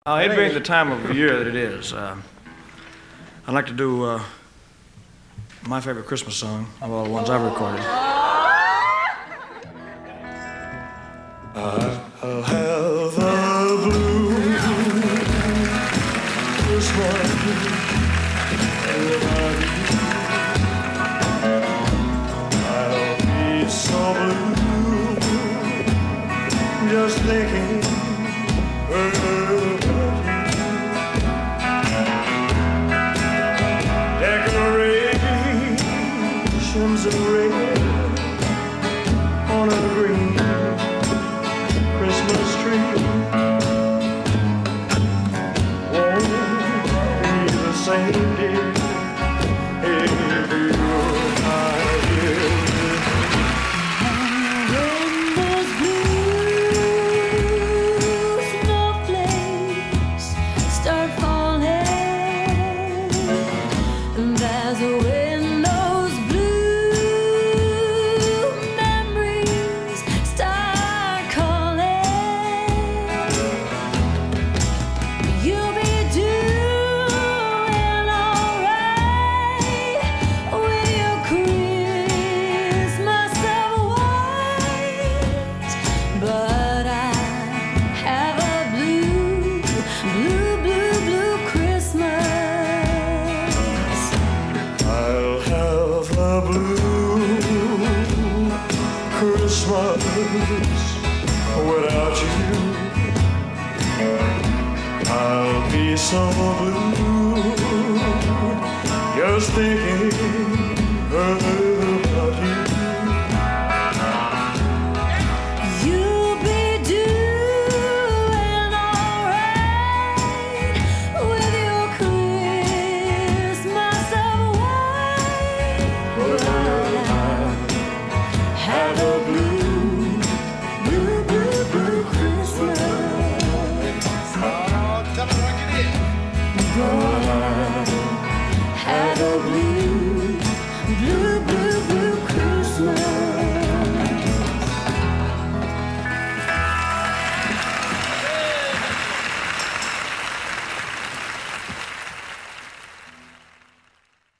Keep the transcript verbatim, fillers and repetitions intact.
Uh, it being the time of year that it is, uh, I'd like to do uh, my favorite Christmas song of all the ones I've recorded. I'll have the blue Christmas without you. I'll be so blue just thinking about you. Decorations of red on a green Christmas tree won't be the same, dear, if you're not here. When those blue snowflakes start falling, and there's a wind, those blue memories start calling. You'll be doing alright with your Christmas of white, but I have a blue, blue, blue, blue Christmas. I'll have a blue Christmas without you. I'll be so blue just thinking about you. You'll be doing alright with your Christmas of white, but I have a blue, blue, blue, blue Christmas. Oh, tell me what you did. But